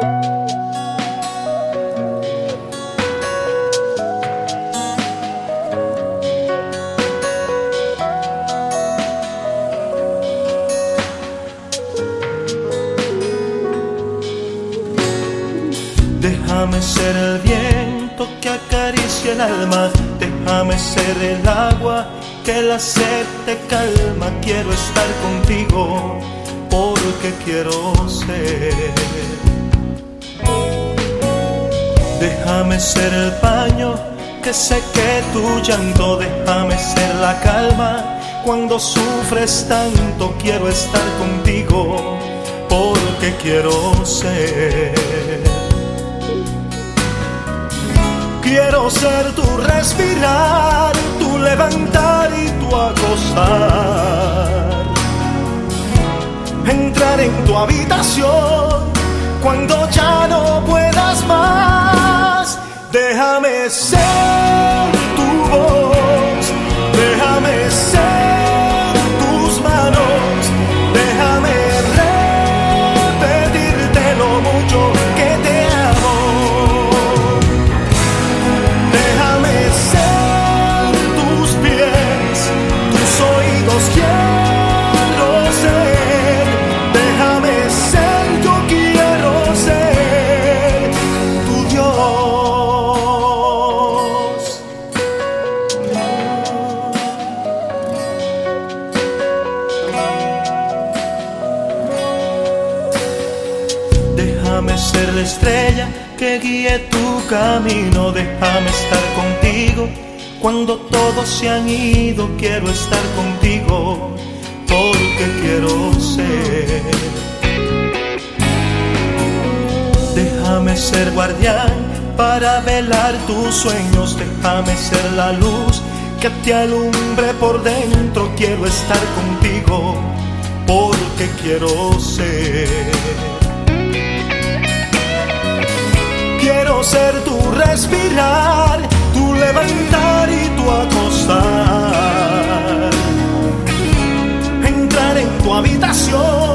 Déjame ser el viento que acaricia el alma, déjame ser el agua que la sed te calma. Quiero estar contigo porque quiero ser. Déjame ser el paño que seque tu llanto, déjame ser la calma cuando sufres tanto. Quiero estar contigo porque quiero ser. Quiero ser tu respirar, tu levantar y tu acostar. Entrar en tu habitación cuando ya no puedas más. Déjame ser tu voz, déjame ser tus manos, déjame repetirte lo mucho que te amo. Déjame ser tus pies, tus oídos quiero ser. Déjame ser, yo quiero ser tu Dios. Déjame ser la estrella que guíe tu camino, déjame estar contigo cuando todos se han ido. Quiero estar contigo porque quiero ser. Déjame ser guardián para velar tus sueños, déjame ser la luz que te alumbre por dentro. Quiero estar contigo porque quiero ser. Quiero ser tu respirar, tu levantar y tu acostar. Entrar en tu habitación